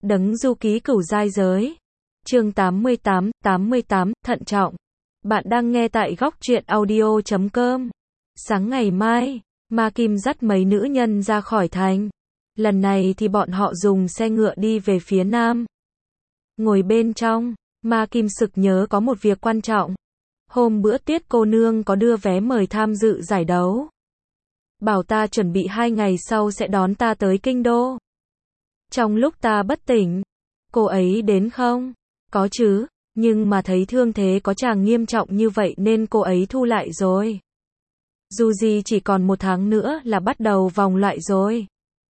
Đấng du ký cửu giai giới. Chương 88, thận trọng. Bạn đang nghe tại góc truyện audio.com. Sáng ngày mai, Ma Kim dắt mấy nữ nhân ra khỏi thành. Lần này thì bọn họ dùng xe ngựa đi về phía nam. Ngồi bên trong, Ma Kim sực nhớ có một việc quan trọng. Hôm bữa Tuyết cô nương có đưa vé mời tham dự giải đấu. Bảo ta chuẩn bị 2 ngày sau sẽ đón ta tới kinh đô. Trong lúc ta bất tỉnh, cô ấy đến không? Có chứ, nhưng mà thấy thương thế có chàng nghiêm trọng như vậy nên cô ấy thu lại rồi. Dù gì chỉ còn 1 tháng nữa là bắt đầu vòng loại rồi.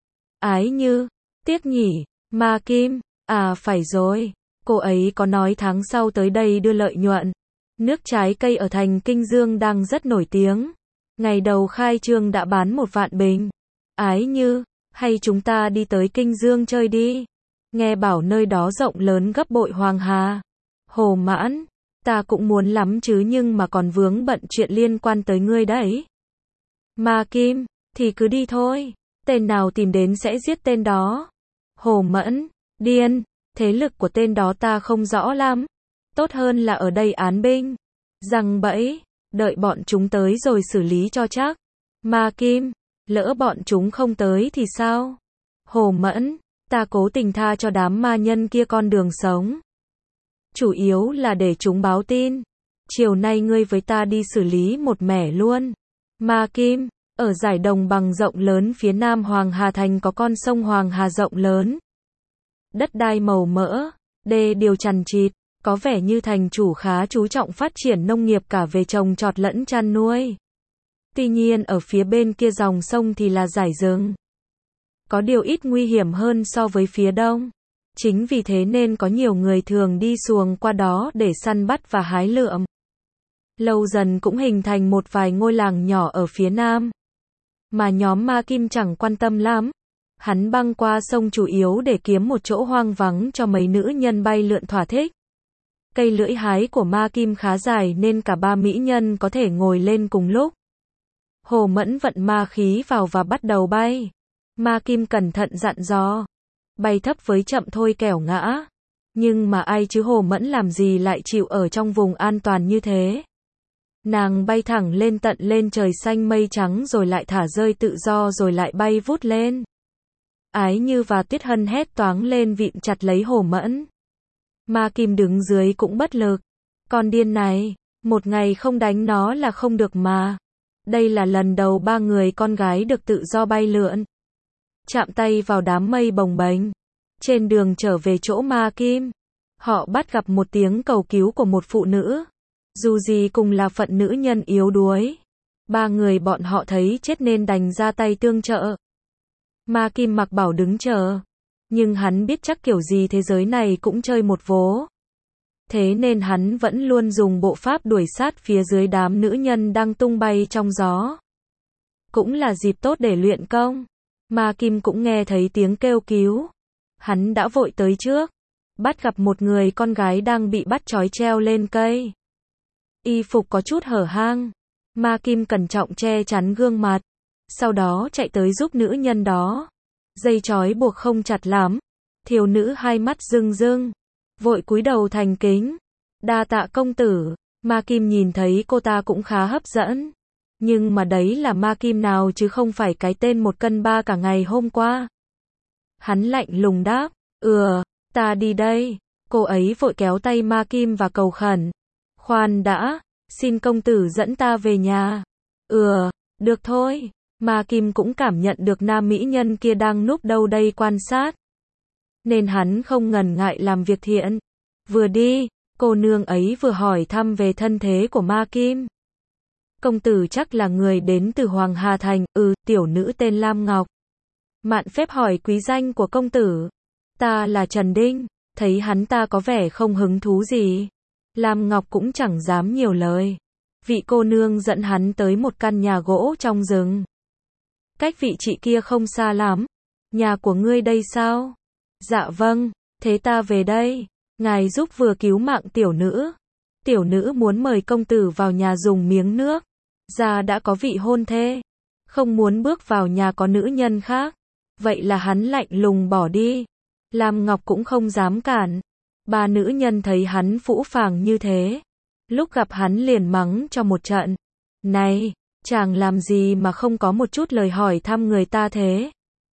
Ái Như, tiếc nhỉ, Ma Kim, à phải rồi, cô ấy có nói tháng sau tới đây đưa lợi nhuận. Nước trái cây ở thành Kinh Dương đang rất nổi tiếng. Ngày đầu khai trương đã bán 1 vạn bình. Ái Như, hay chúng ta đi tới Kinh Dương chơi đi. Nghe bảo nơi đó rộng lớn gấp bội Hoàng Hà. Hồ Mãn, ta cũng muốn lắm chứ nhưng mà còn vướng bận chuyện liên quan tới ngươi đấy. Ma Kim, thì cứ đi thôi. Tên nào tìm đến sẽ giết tên đó. Hồ Mẫn, điên, thế lực của tên đó ta không rõ lắm. Tốt hơn là ở đây án binh. Giăng bẫy, đợi bọn chúng tới rồi xử lý cho chắc. Ma Kim, lỡ bọn chúng không tới thì sao? Hồ Mẫn, ta cố tình tha cho đám ma nhân kia con đường sống. Chủ yếu là để chúng báo tin. Chiều nay ngươi với ta đi xử lý một mẻ luôn. Ma Kim, ở giải đồng bằng rộng lớn phía nam Hoàng Hà Thành có con sông Hoàng Hà rộng lớn. Đất đai màu mỡ, đê điều chằng chịt, có vẻ như thành chủ khá chú trọng phát triển nông nghiệp cả về trồng trọt lẫn chăn nuôi. Tuy nhiên ở phía bên kia dòng sông thì là dải rừng. Có điều ít nguy hiểm hơn so với phía đông. Chính vì thế nên có nhiều người thường đi xuồng qua đó để săn bắt và hái lượm. Lâu dần cũng hình thành một vài ngôi làng nhỏ ở phía nam. Mà nhóm Ma Kim chẳng quan tâm lắm. Hắn băng qua sông chủ yếu để kiếm một chỗ hoang vắng cho mấy nữ nhân bay lượn thỏa thích. Cây lưỡi hái của Ma Kim khá dài nên cả 3 mỹ nhân có thể ngồi lên cùng lúc. Hồ Mẫn vận ma khí vào và bắt đầu bay. Ma Kim cẩn thận dặn dò. Bay thấp với chậm thôi kẻo ngã. Nhưng mà ai chứ Hồ Mẫn làm gì lại chịu ở trong vùng an toàn như thế. Nàng bay thẳng lên tận lên trời xanh mây trắng rồi lại thả rơi tự do rồi lại bay vút lên. Ái Như và Tuyết Hân hét toáng lên vịn chặt lấy Hồ Mẫn. Ma Kim đứng dưới cũng bất lực. Con điên này, một ngày không đánh nó là không được mà. Đây là lần đầu 3 người con gái được tự do bay lượn. Chạm tay vào đám mây bồng bềnh. Trên đường trở về chỗ Ma Kim, họ bắt gặp một tiếng cầu cứu của một phụ nữ. Dù gì cùng là phận nữ nhân yếu đuối. 3 người bọn họ thấy chết nên đành ra tay tương trợ. Ma Kim mặc bảo đứng chờ. Nhưng hắn biết chắc kiểu gì thế giới này cũng chơi một vố. Thế nên hắn vẫn luôn dùng bộ pháp đuổi sát phía dưới đám nữ nhân đang tung bay trong gió. Cũng là dịp tốt để luyện công. Ma Kim cũng nghe thấy tiếng kêu cứu. Hắn đã vội tới trước. Bắt gặp một người con gái đang bị bắt trói treo lên cây. Y phục có chút hở hang. Ma Kim cẩn trọng che chắn gương mặt. Sau đó chạy tới giúp nữ nhân đó. Dây trói buộc không chặt lắm. Thiếu nữ hai mắt rưng rưng. Vội cúi đầu thành kính. Đa tạ công tử. Ma Kim nhìn thấy cô ta cũng khá hấp dẫn. Nhưng mà đấy là Ma Kim nào chứ không phải cái tên 1 cân 3 cả ngày hôm qua. Hắn lạnh lùng đáp. Ta đi đây. Cô ấy vội kéo tay Ma Kim và cầu khẩn. Khoan đã, xin công tử dẫn ta về nhà. Được thôi. Ma Kim cũng cảm nhận được nam mỹ nhân kia đang núp đâu đây quan sát. Nên hắn không ngần ngại làm việc thiện. Vừa đi, cô nương ấy vừa hỏi thăm về thân thế của Ma Kim. Công tử chắc là người đến từ Hoàng Hà Thành. Tiểu nữ tên Lam Ngọc. Mạn phép hỏi quý danh của công tử. Ta là Trần Đinh. Thấy hắn ta có vẻ không hứng thú gì. Lam Ngọc cũng chẳng dám nhiều lời. Vị cô nương dẫn hắn tới một căn nhà gỗ trong rừng. Cách vị chị kia không xa lắm. Nhà của ngươi đây sao? Dạ vâng, thế ta về đây. Ngài giúp vừa cứu mạng tiểu nữ. Tiểu nữ muốn mời công tử vào nhà dùng miếng nước. Gia đã có vị hôn thê. Không muốn bước vào nhà có nữ nhân khác. Vậy là hắn lạnh lùng bỏ đi. Lam Ngọc cũng không dám cản. Ba nữ nhân thấy hắn phũ phàng như thế, lúc gặp hắn liền mắng cho một trận. Này, chàng làm gì mà không có một chút lời hỏi thăm người ta thế?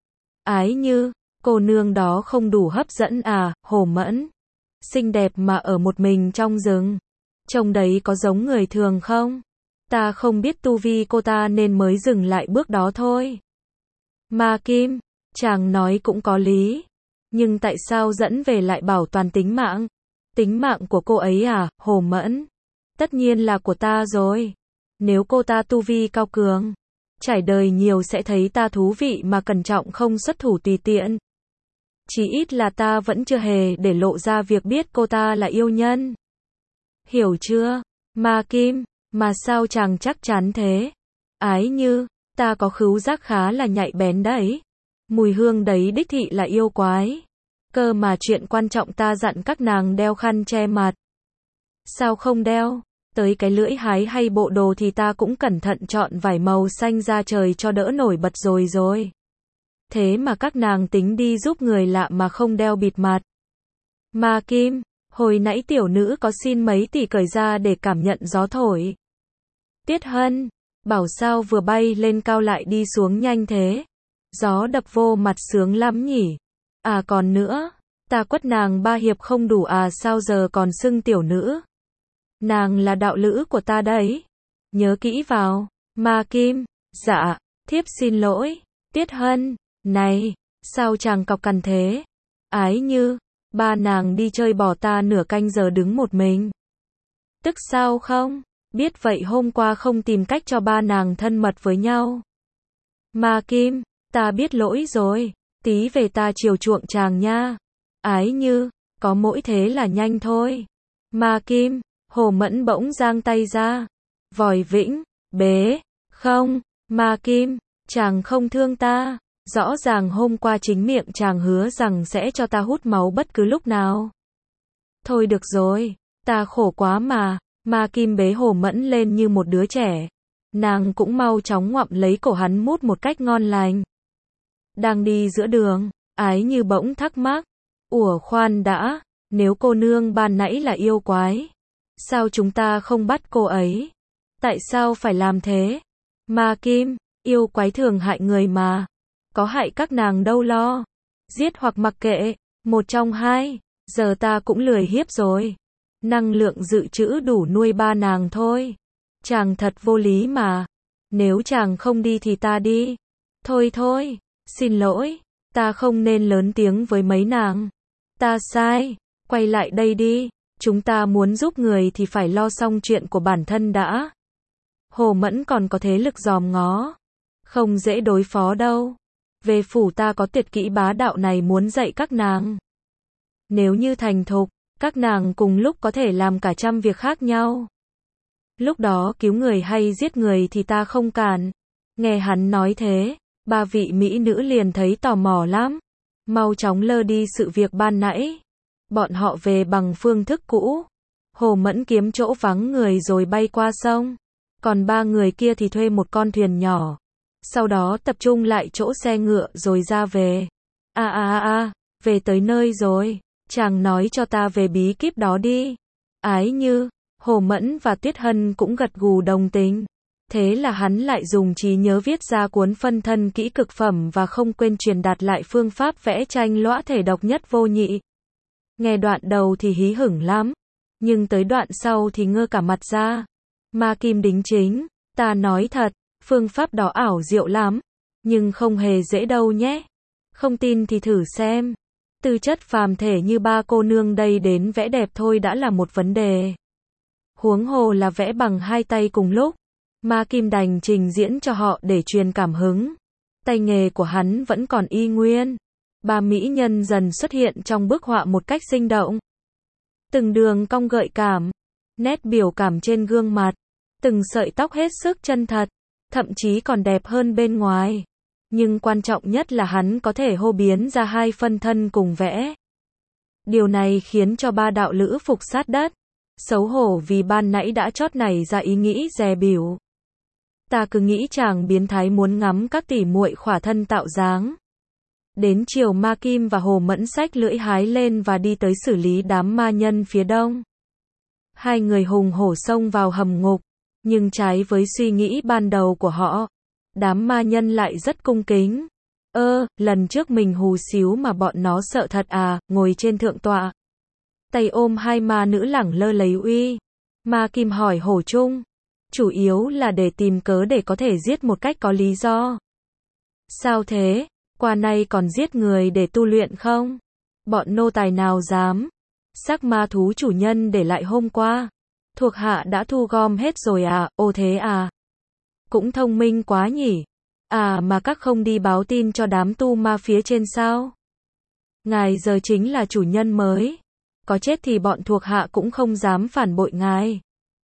Ái Như, cô nương đó không đủ hấp dẫn à? Hồ Mẫn, xinh đẹp mà ở một mình trong rừng, trông đấy có giống người thường không? Ta không biết tu vi cô ta nên mới dừng lại bước đó thôi. Ma Kim, chàng nói cũng có lý, nhưng tại sao dẫn về lại bảo toàn tính mạng? Tính mạng của cô ấy à? Hồ Mẫn, tất nhiên là của ta rồi. Nếu cô ta tu vi cao cường, trải đời nhiều sẽ thấy ta thú vị mà cẩn trọng không xuất thủ tùy tiện. Chỉ ít là ta vẫn chưa hề để lộ ra việc biết cô ta là yêu nhân. Hiểu chưa? Ma Kim, mà sao chàng chắc chắn thế? Ái Như, ta có khứu giác khá là nhạy bén đấy. Mùi hương đấy đích thị là yêu quái. Cơ mà chuyện quan trọng ta dặn các nàng đeo khăn che mặt. Sao không đeo? Tới cái lưỡi hái hay bộ đồ thì ta cũng cẩn thận chọn vải màu xanh da trời cho đỡ nổi bật rồi. Thế mà các nàng tính đi giúp người lạ mà không đeo bịt mặt. Ma Kim, hồi nãy tiểu nữ có xin mấy tỷ cởi ra để cảm nhận gió thổi. Tiết Hân, bảo sao vừa bay lên cao lại đi xuống nhanh thế? Gió đập vô mặt sướng lắm nhỉ? À còn nữa, ta quất nàng 3 hiệp không đủ à, sao giờ còn xưng tiểu nữ? Nàng là đạo lữ của ta đấy. Nhớ kỹ vào. Ma Kim, dạ, thiếp xin lỗi. Tiết Hân, này, sao chàng cọc cằn thế? Ái Như, ba nàng đi chơi bỏ ta nửa canh giờ đứng một mình. Tức sao không? Biết vậy hôm qua không tìm cách cho ba nàng thân mật với nhau. Ma Kim, ta biết lỗi rồi, tí về ta chiều chuộng chàng nha. Ái Như, có mỗi thế là nhanh thôi. Ma Kim, Hồ Mẫn bỗng giang tay ra. Vòi Vĩnh, bế, không, Ma Kim, chàng không thương ta. Rõ ràng hôm qua chính miệng chàng hứa rằng sẽ cho ta hút máu bất cứ lúc nào. Thôi được rồi, ta khổ quá mà. Ma Kim bế Hồ Mẫn lên như một đứa trẻ. Nàng cũng mau chóng ngoạm lấy cổ hắn mút một cách ngon lành. Đang đi giữa đường, Ái Như bỗng thắc mắc. Ủa khoan đã, nếu cô nương ban nãy là yêu quái, sao chúng ta không bắt cô ấy? Tại sao phải làm thế? Ma Kim, yêu quái thường hại người mà. Có hại các nàng đâu lo. Giết hoặc mặc kệ, một trong hai, giờ ta cũng lười hiếp rồi. Năng lượng dự trữ đủ nuôi ba nàng thôi. Chàng thật vô lý mà. Nếu chàng không đi thì ta đi. Thôi, xin lỗi, ta không nên lớn tiếng với mấy nàng. Ta sai, quay lại đây đi. Chúng ta muốn giúp người thì phải lo xong chuyện của bản thân đã. Hồ Mẫn còn có thế lực dòm ngó. Không dễ đối phó đâu. Về phủ ta có tuyệt kỹ bá đạo này muốn dạy các nàng. Nếu như thành thục, các nàng cùng lúc có thể làm cả trăm việc khác nhau. Lúc đó cứu người hay giết người thì ta không cản. Nghe hắn nói thế, ba vị mỹ nữ liền thấy tò mò lắm. Mau chóng lơ đi sự việc ban nãy. Bọn họ về bằng phương thức cũ. Hồ Mẫn kiếm chỗ vắng người rồi bay qua sông. Còn ba người kia thì thuê một con thuyền nhỏ. Sau đó tập trung lại chỗ xe ngựa rồi ra về. Về tới nơi rồi. Chàng nói cho ta về bí kíp đó đi. Ái Như, Hồ Mẫn và Tuyết Hân cũng gật gù đồng tình. Thế là hắn lại dùng trí nhớ viết ra cuốn phân thân kỹ cực phẩm và không quên truyền đạt lại phương pháp vẽ tranh lõa thể độc nhất vô nhị. Nghe đoạn đầu thì hí hửng lắm, nhưng tới đoạn sau thì ngơ cả mặt ra. Ma Kim đính chính, ta nói thật, phương pháp đó ảo diệu lắm, nhưng không hề dễ đâu nhé. Không tin thì thử xem. Tư chất phàm thể như ba cô nương đây đến vẽ đẹp thôi đã là một vấn đề. Huống hồ là vẽ bằng hai tay cùng lúc. Ma Kim đành trình diễn cho họ để truyền cảm hứng. Tay nghề của hắn vẫn còn y nguyên. Ba mỹ nhân dần xuất hiện trong bức họa một cách sinh động. Từng đường cong gợi cảm, nét biểu cảm trên gương mặt, từng sợi tóc hết sức chân thật, thậm chí còn đẹp hơn bên ngoài. Nhưng quan trọng nhất là hắn có thể hô biến ra hai phân thân cùng vẽ. Điều này khiến cho ba đạo lữ phục sát đất. Xấu hổ vì ban nãy đã chót nảy ra ý nghĩ dè bỉu. Ta cứ nghĩ chàng biến thái muốn ngắm các tỷ muội khỏa thân tạo dáng. Đến chiều Ma Kim và Hồ Mẫn xách lưỡi hái lên và đi tới xử lý đám ma nhân phía đông. Hai người hùng hổ xông vào hầm ngục, nhưng trái với suy nghĩ ban đầu của họ, đám ma nhân lại rất cung kính. Lần trước mình hù xíu mà bọn nó sợ thật à, ngồi trên thượng tọa. Tay ôm hai ma nữ lẳng lơ lấy uy. Ma Kim hỏi Hổ Trung. Chủ yếu là để tìm cớ để có thể giết một cách có lý do. Sao thế? Qua nay còn giết người để tu luyện không? Bọn nô tài nào dám? Xác ma thú chủ nhân để lại hôm qua. Thuộc hạ đã thu gom hết rồi à, ô thế à? Cũng thông minh quá nhỉ? À mà các không đi báo tin cho đám tu ma phía trên sao? Ngài giờ chính là chủ nhân mới. Có chết thì bọn thuộc hạ cũng không dám phản bội ngài.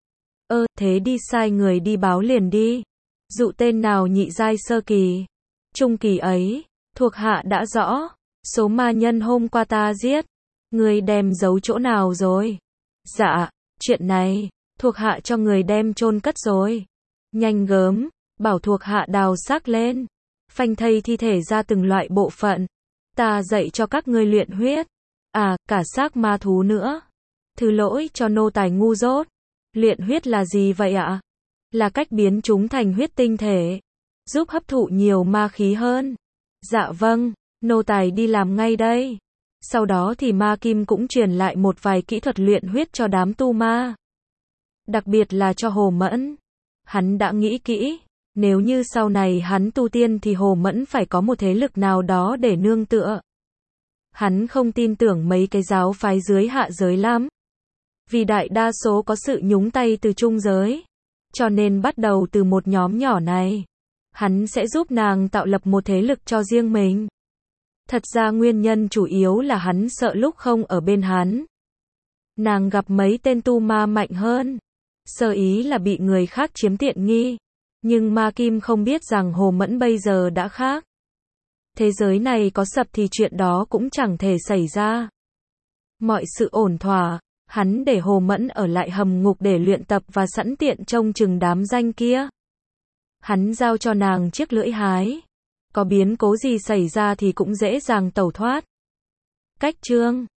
Thế đi sai người đi báo liền đi. Dụ tên nào nhị giai sơ kỳ, trung kỳ ấy, thuộc hạ đã rõ. Số ma nhân hôm qua ta giết, người đem giấu chỗ nào rồi? Dạ, chuyện này, thuộc hạ cho người đem chôn cất rồi. Nhanh gớm, bảo thuộc hạ đào xác lên, phanh thây thi thể ra từng loại bộ phận. Ta dạy cho các ngươi luyện huyết. À, cả xác ma thú nữa. Thứ lỗi cho nô tài ngu dốt. Luyện huyết là gì vậy ạ? Là cách biến chúng thành huyết tinh thể, giúp hấp thụ nhiều ma khí hơn. Dạ vâng, nô tài đi làm ngay đây. Sau đó thì Ma Kim cũng truyền lại một vài kỹ thuật luyện huyết cho đám tu ma. Đặc biệt là cho Hồ Mẫn. Hắn đã nghĩ kỹ, nếu như sau này hắn tu tiên thì Hồ Mẫn phải có một thế lực nào đó để nương tựa. Hắn không tin tưởng mấy cái giáo phái dưới hạ giới lắm. Vì đại đa số có sự nhúng tay từ trung giới. Cho nên bắt đầu từ một nhóm nhỏ này, hắn sẽ giúp nàng tạo lập một thế lực cho riêng mình. Thật ra nguyên nhân chủ yếu là hắn sợ lúc không ở bên hắn, nàng gặp mấy tên tu ma mạnh hơn. Sơ ý là bị người khác chiếm tiện nghi. Nhưng Ma Kim không biết rằng Hồ Mẫn bây giờ đã khác. Thế giới này có sập thì chuyện đó cũng chẳng thể xảy ra. Mọi sự ổn thỏa, hắn để Hồ Mẫn ở lại hầm ngục để luyện tập và sẵn tiện trông chừng đám danh kia. Hắn giao cho nàng chiếc lưỡi hái. Có biến cố gì xảy ra thì cũng dễ dàng tẩu thoát. Cách chương